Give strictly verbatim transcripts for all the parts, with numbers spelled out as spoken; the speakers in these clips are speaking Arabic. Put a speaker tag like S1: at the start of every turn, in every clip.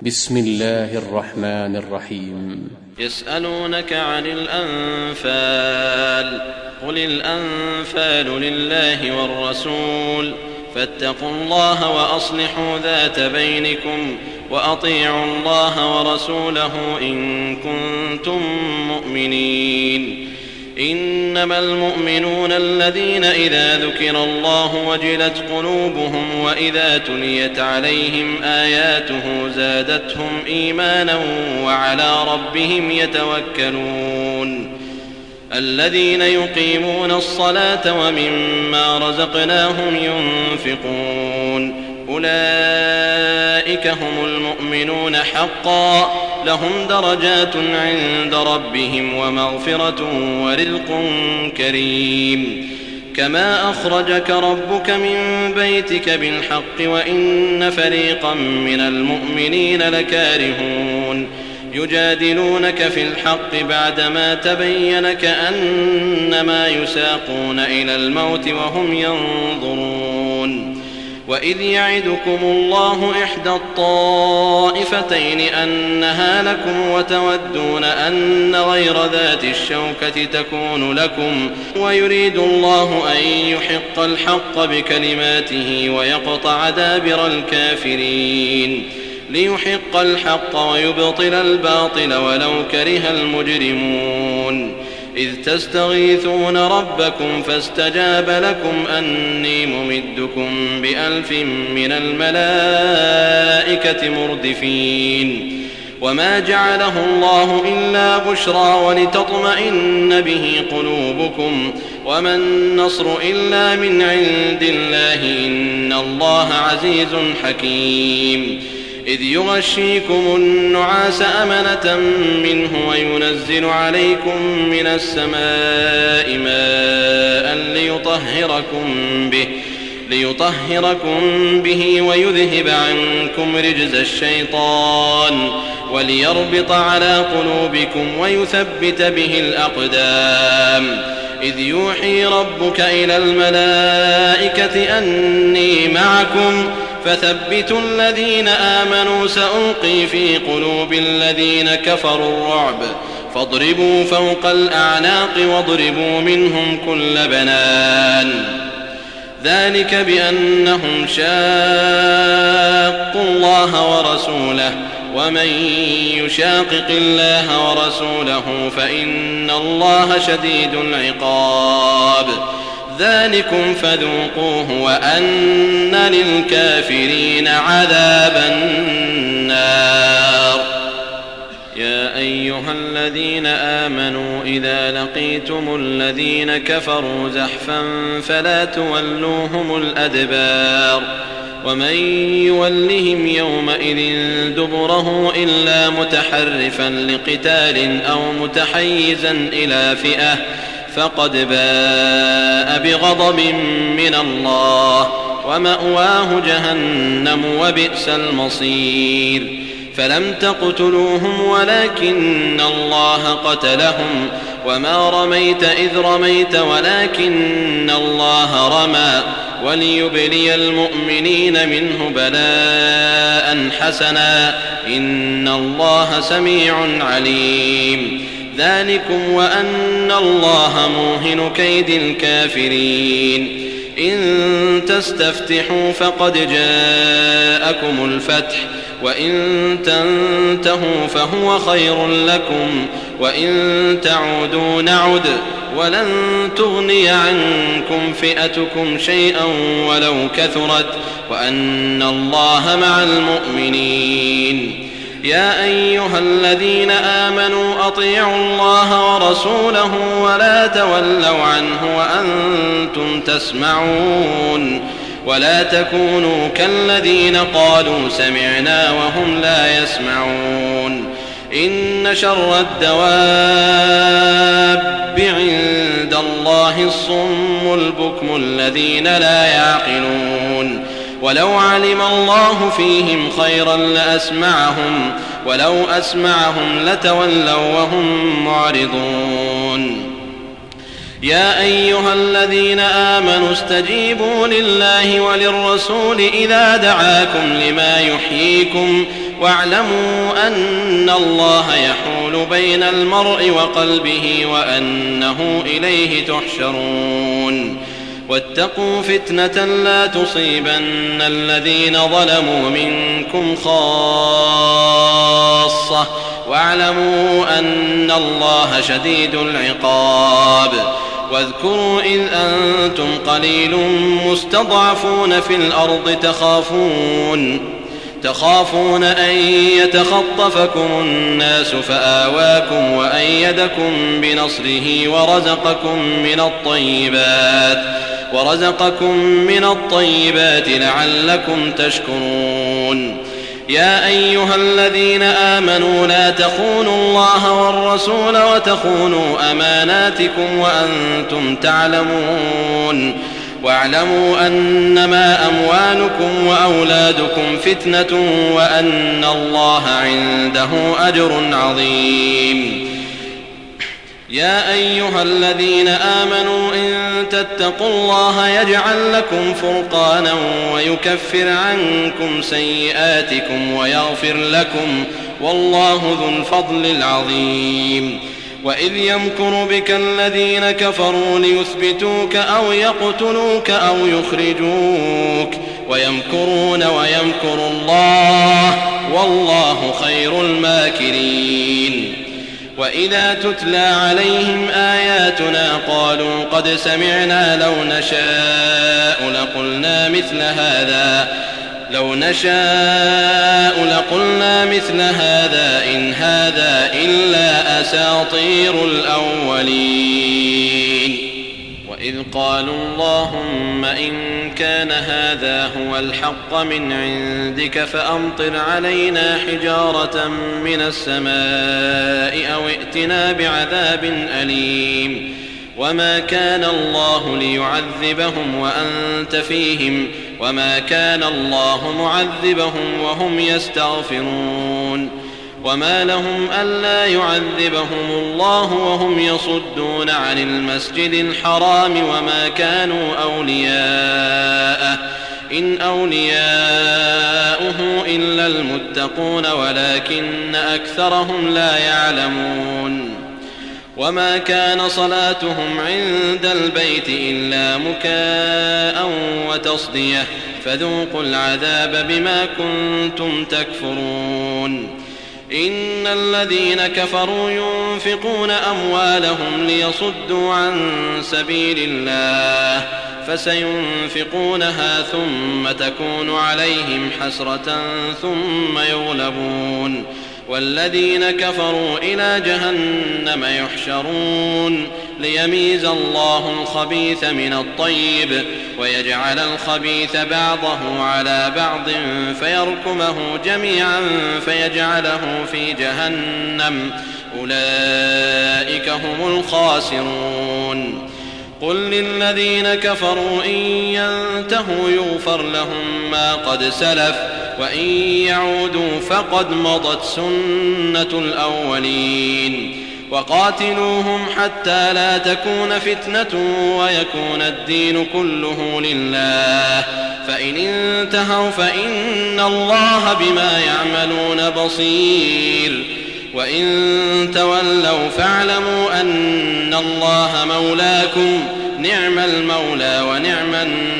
S1: بسم الله الرحمن الرحيم.
S2: يسألونك عن الأنفال قل الأنفال لله والرسول فاتقوا الله وأصلحوا ذات بينكم وأطيعوا الله ورسوله إن كنتم مؤمنين. إنما المؤمنون الذين إذا ذكر الله وجلت قلوبهم وإذا تليت عليهم آياته زادتهم إيمانا وعلى ربهم يتوكلون. الذين يقيمون الصلاة ومما رزقناهم ينفقون أولئك هم المؤمنون حقا لهم درجات عند ربهم ومغفرة ورزق كريم. كما أخرجك ربك من بيتك بالحق وإن فريقا من المؤمنين لكارهون يجادلونك في الحق بعدما تبين كأنما يساقون إلى الموت وهم ينظرون. وإذ يعدكم الله إحدى الطائفتين أنها لكم وتودون أن غير ذات الشوكة تكون لكم ويريد الله أن يحق الحق بكلماته ويقطع دابر الكافرين ليحق الحق ويبطل الباطل ولو كره المجرمون. إذ تستغيثون ربكم فاستجاب لكم أني ممدكم بألف من الملائكة مردفين. وما جعله الله إلا بشرى ولتطمئن به قلوبكم وما النصر إلا من عند الله إن الله عزيز حكيم. إذ يغشيكم النعاس أمنة منه وينزل عليكم من السماء ماء ليطهركم به ليطهركم به ويذهب عنكم رجز الشيطان وليربط على قلوبكم ويثبت به الأقدام. إذ يوحي ربك إلى الملائكة أني معكم فثبتوا الذين آمنوا سألقي في قلوب الذين كفروا الرعب فاضربوا فوق الأعناق واضربوا منهم كل بنان. ذلك بأنهم شاقوا الله ورسوله ومن يشاقق الله ورسوله فإن الله شديد العقاب. ذلكم فذوقوه وأن للكافرين عذاب النار. يا أيها الذين آمنوا إذا لقيتم الذين كفروا زحفا فلا تولوهم الأدبار ومن يولهم يومئذ دبره إلا متحرفا لقتال أو متحيزا إلى فئة فقد باء بغضب من الله ومأواه جهنم وبئس المصير. فلم تقتلوهم ولكن الله قتلهم وما رميت إذ رميت ولكن الله رمى وليبلي المؤمنين منه بلاء حسنا إن الله سميع عليم. ذلكم وأن الله موهن كيد الكافرين. إن تستفتحوا فقد جاءكم الفتح وإن تنتهوا فهو خير لكم وإن تعودوا نعد ولن تغني عنكم فئتكم شيئا ولو كثرت وأن الله مع المؤمنين. يا أيها الذين آمنوا أطيعوا الله ورسوله ولا تولوا عنه وأنتم تسمعون ولا تكونوا كالذين قالوا سمعنا وهم لا يسمعون. إن شر الدواب عند الله الصم البكم الذين لا يعقلون. ولو علم الله فيهم خيرا لأسمعهم ولو أسمعهم لتولوا وهم معرضون. يا أيها الذين آمنوا استجيبوا لله وللرسول إذا دعاكم لما يحييكم واعلموا أن الله يحول بين المرء وقلبه وأنه إليه تحشرون واتقوا فتنة لا تصيبن الذين ظلموا منكم خاصة واعلموا أن الله شديد العقاب واذكروا إذ أنتم قليل مستضعفون في الأرض تخافون تخافون أن يتخطفكم الناس فآواكم وأيدكم بنصره ورزقكم من الطيبات ورزقكم من الطيبات لعلكم تشكرون يا أيها الذين آمنوا لا تخونوا الله والرسول وتخونوا أماناتكم وأنتم تعلمون واعلموا أنما أموالكم وأولادكم فتنة وأن الله عنده أجر عظيم يا أيها الذين آمنوا إن تتقوا الله يجعل لكم فرقانا ويكفر عنكم سيئاتكم ويغفر لكم والله ذو الفضل العظيم وإذ يمكر بك الذين كفروا ليثبتوك أو يقتلوك أو يخرجوك ويمكرون ويمكر الله والله خير الماكرين وإذا تتلى عليهم آياتنا قالوا قد سمعنا لو نشاء لقلنا مثل هذا لو نشاء لقلنا مثل هذا إن هذا إلا أساطير الأولين وإذ قالوا اللهم إن كان هذا هو الحق من عندك فأمطر علينا حجارة من السماء أو ائتنا بعذاب أليم وما كان الله ليعذبهم وأنت فيهم وما كان الله معذبهم وهم يستغفرون وما لهم ألا يعذبهم الله وهم يصدون عن المسجد الحرام وما كانوا أولياءه إن أولياؤه إلا المتقون ولكن أكثرهم لا يعلمون وما كان صلاتهم عند البيت إلا مكاء وتصدية فذوقوا العذاب بما كنتم تكفرون إن الذين كفروا ينفقون أموالهم ليصدوا عن سبيل الله فسينفقونها ثم تكون عليهم حسرة ثم يغلبون والذين كفروا إلى جهنم يحشرون ليميز الله الخبيث من الطيب ويجعل الخبيث بعضه على بعض فيركمه جميعا فيجعله في جهنم أولئك هم الخاسرون قل للذين كفروا إن ينتهوا يغفر لهم ما قد سلف وإن يعودوا فقد مضت سنة الأولين وقاتلوهم حتى لا تكون فتنة ويكون الدين كله لله فإن انتهوا فإن الله بما يعملون بصير وإن تولوا فاعلموا أن الله مولاكم نعم المولى ونعم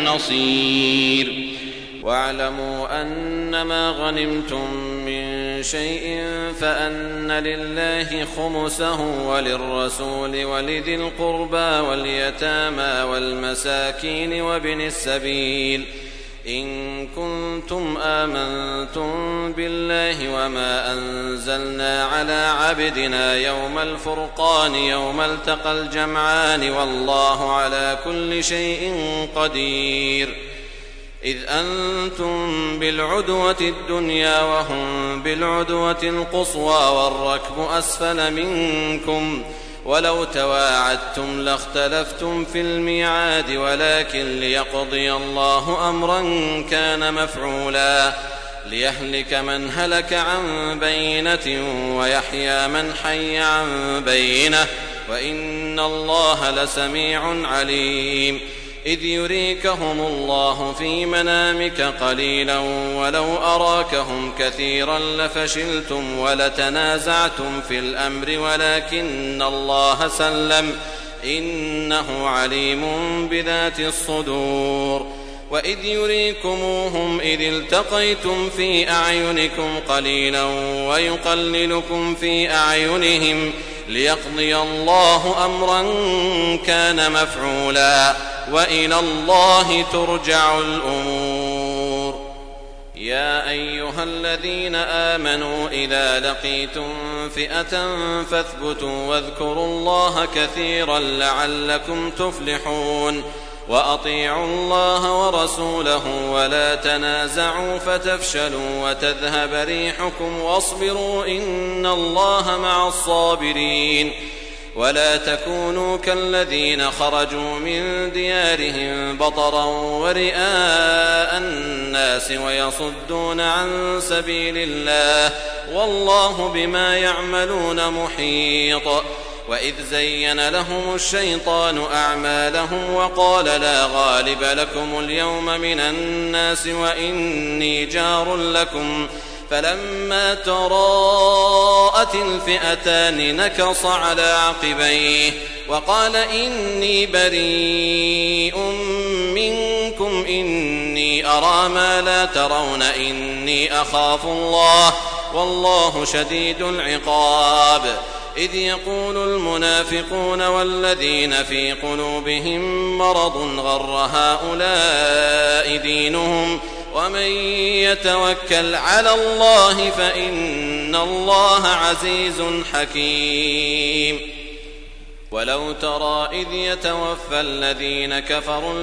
S2: النصير واعلموا أنما غنمتم من شيء فأن لله خمسه وللرسول ولذي القربى واليتامى والمساكين وابن السبيل إن كنتم آمنتم بالله وما أنزلنا على عبدنا يوم الفرقان يوم التقى الجمعان والله على كل شيء قدير إذ أنتم بالعدوة الدنيا وهم بالعدوة القصوى والركب أسفل منكم ولو تواعدتم لاختلفتم في الميعاد ولكن ليقضي الله أمرا كان مفعولا ليهلك من هلك عن بينة ويحيى من حي عن بينة وإن الله لسميع عليم إذ يريكهم الله في منامك قليلا ولو أراكهم كثيرا لفشلتم ولتنازعتم في الأمر ولكن الله سلم إنه عليم بذات الصدور وإذ يريكموهم إذ التقيتم في أعينكم قليلا ويقللكم في أعينهم ليقضي الله أمرا كان مفعولا وإلى الله ترجع الأمور. يا أيها الذين آمنوا إذا لقيتم فئة فاثبتوا واذكروا الله كثيرا لعلكم تفلحون وأطيعوا الله ورسوله ولا تنازعوا فتفشلوا وتذهب ريحكم واصبروا إن الله مع الصابرين. ولا تكونوا كالذين خرجوا من ديارهم بطرا ورئاء الناس ويصدون عن سبيل الله والله بما يعملون محيط. وإذ زين لهم الشيطان أعمالهم وقال لا غالب لكم اليوم من الناس وإني جار لكم فلما تراءت الفئتان نكص على عقبيه وقال إني بريء منكم إني أرى ما لا ترون إني أخاف الله والله شديد العقاب. إذ يقول المنافقون والذين في قلوبهم مرض غر هؤلاء دينهم ومن يتوكل على الله فإن الله عزيز حكيم. ولو ترى إذ يتوفى الذين كفروا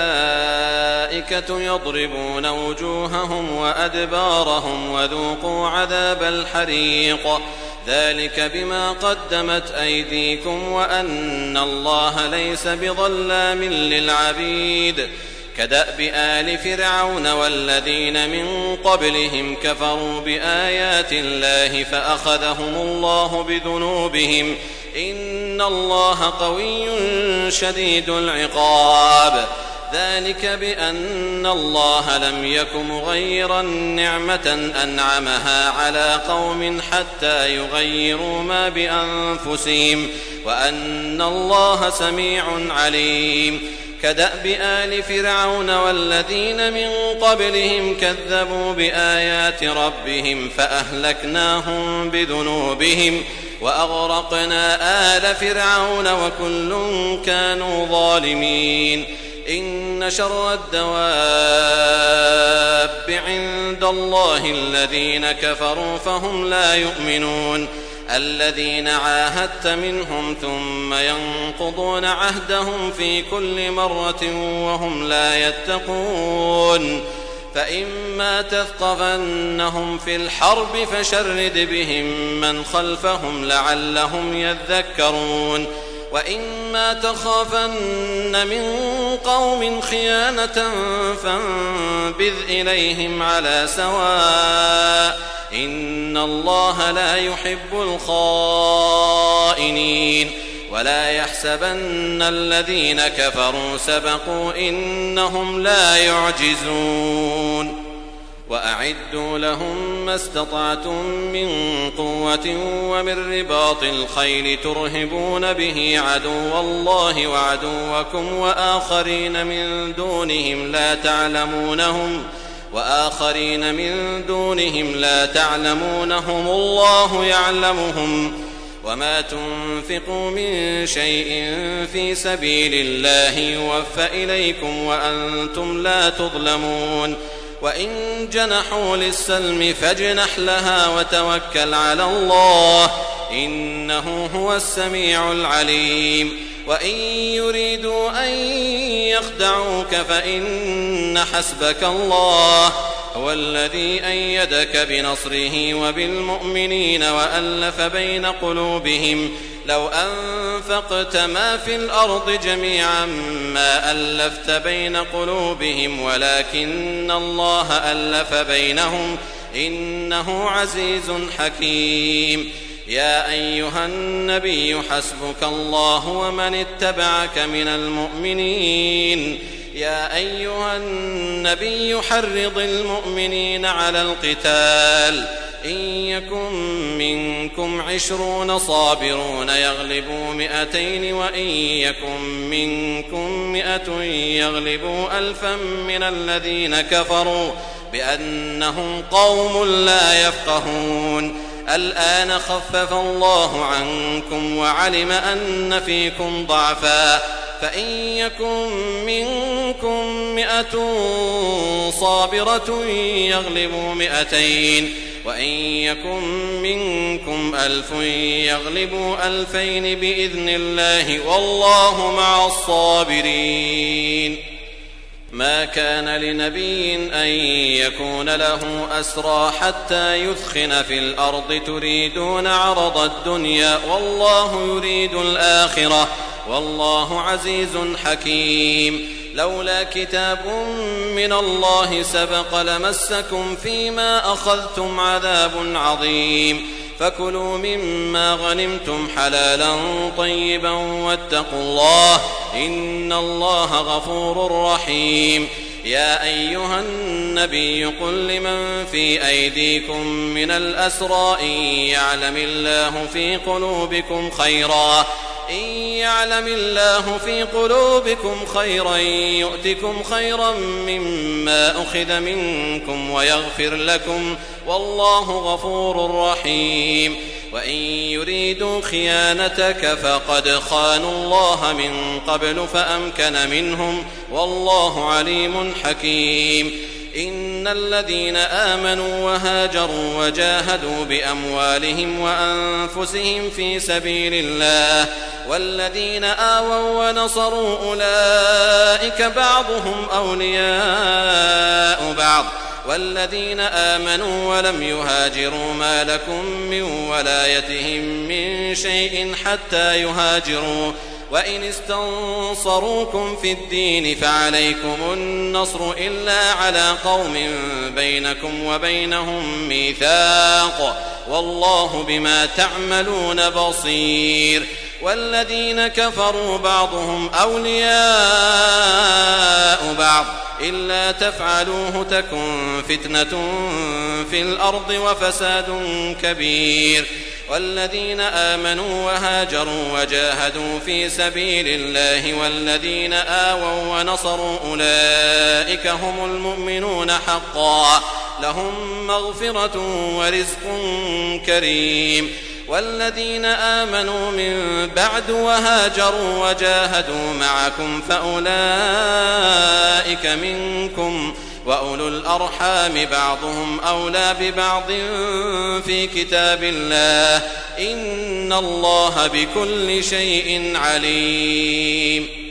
S2: الملائكة يضربون وجوههم وأدبارهم وذوقوا عذاب الحريق ذلك بما قدمت أيديكم وأن الله ليس بظلام للعبيد. كدأب آل فرعون والذين من قبلهم كفروا بآيات الله فأخذهم الله بذنوبهم إن الله قوي شديد العقاب. ذلك بأن الله لم يك مغيرا نعمة أنعمها على قوم حتى يغيروا ما بأنفسهم وأن الله سميع عليم. كدأب آل فرعون والذين من قبلهم كذبوا بآيات ربهم فأهلكناهم بذنوبهم وأغرقنا آل فرعون وكل كانوا ظالمين. إن شر الدواب عند الله الذين كفروا فهم لا يؤمنون الذين عاهدت منهم ثم ينقضون عهدهم في كل مرة وهم لا يتقون. فإما تثقفنهم في الحرب فشرد بهم من خلفهم لعلهم يذكرون. وإما تخافن من قوم خيانة فانبذ إليهم على سواء إن الله لا يحب الخائنين. ولا يحسبن الذين كفروا سبقوا إنهم لا يعجزون. وأعدوا لهم ما استطعتم من قوة ومن رباط الخيل ترهبون به عدو الله وعدوكم وآخرين من دونهم لا تعلمونهم وآخرين من دونهم لا تعلمونهم الله يعلمهم. وما تنفقوا من شيء في سبيل الله يوفى إليكم وأنتم لا تظلمون. وإن جنحوا للسلم فاجنح لها وتوكل على الله إنه هو السميع العليم. وإن يريدوا أن يخدعوك فإن حسبك الله هو الذي أيدك بنصره وبالمؤمنين وألف بين قلوبهم لو أنفقت ما في الأرض جميعا ما ألفت بين قلوبهم ولكن الله ألف بينهم إنه عزيز حكيم. يا أيها النبي حسبك الله ومن اتبعك من المؤمنين يا أيها النبي حرض المؤمنين على القتال إن يكن منكم عشرون صابرون يغلبوا مئتين وإن يكن منكم مئة يغلبوا ألفا من الذين كفروا بأنهم قوم لا يفقهون الآن خفف الله عنكم وعلم أن فيكم ضعفا فإن يكن منكم مئة صابرة يغلبوا مئتين وإن يكن منكم ألف يغلبوا ألفين بإذن الله والله مع الصابرين ما كان لنبي أن يكون له أسرى حتى يثخن في الأرض تريدون عرض الدنيا والله يريد الآخرة والله عزيز حكيم لولا كتاب من الله سبق لمسكم فيما أخذتم عذاب عظيم فكلوا مما غنمتم حلالا طيبا واتقوا الله إن الله غفور رحيم يا أيها النبي قل لمن في أيديكم من الأسرى إن يعلم الله في قلوبكم خيرا إن يعلم الله في قلوبكم خيرا يؤتكم خيرا مما أخذ منكم ويغفر لكم والله غفور رحيم وإن يريدوا خيانتك فقد خانوا الله من قبل فأمكن منهم والله عليم حكيم إن الذين آمنوا وهاجروا وجاهدوا بأموالهم وأنفسهم في سبيل الله والذين آووا ونصروا أولئك بعضهم أولياء بعض والذين آمنوا ولم يهاجروا ما لكم من ولايتهم من شيء حتى يهاجروا وإن استنصروكم في الدين فعليكم النصر إلا على قوم بينكم وبينهم ميثاق والله بما تعملون بصير والذين كفروا بعضهم أولياء بعض إلا تفعلوه تكن فتنة في الأرض وفساد كبير والذين آمنوا وهاجروا وجاهدوا في سبيل الله والذين آووا ونصروا أولئك هم المؤمنون حقا لهم مغفرة ورزق كريم والذين آمنوا من بعد وهاجروا وجاهدوا معكم فأولئك منكم وأولو الأرحام بعضهم أولى ببعض في كتاب الله إن الله بكل شيء عليم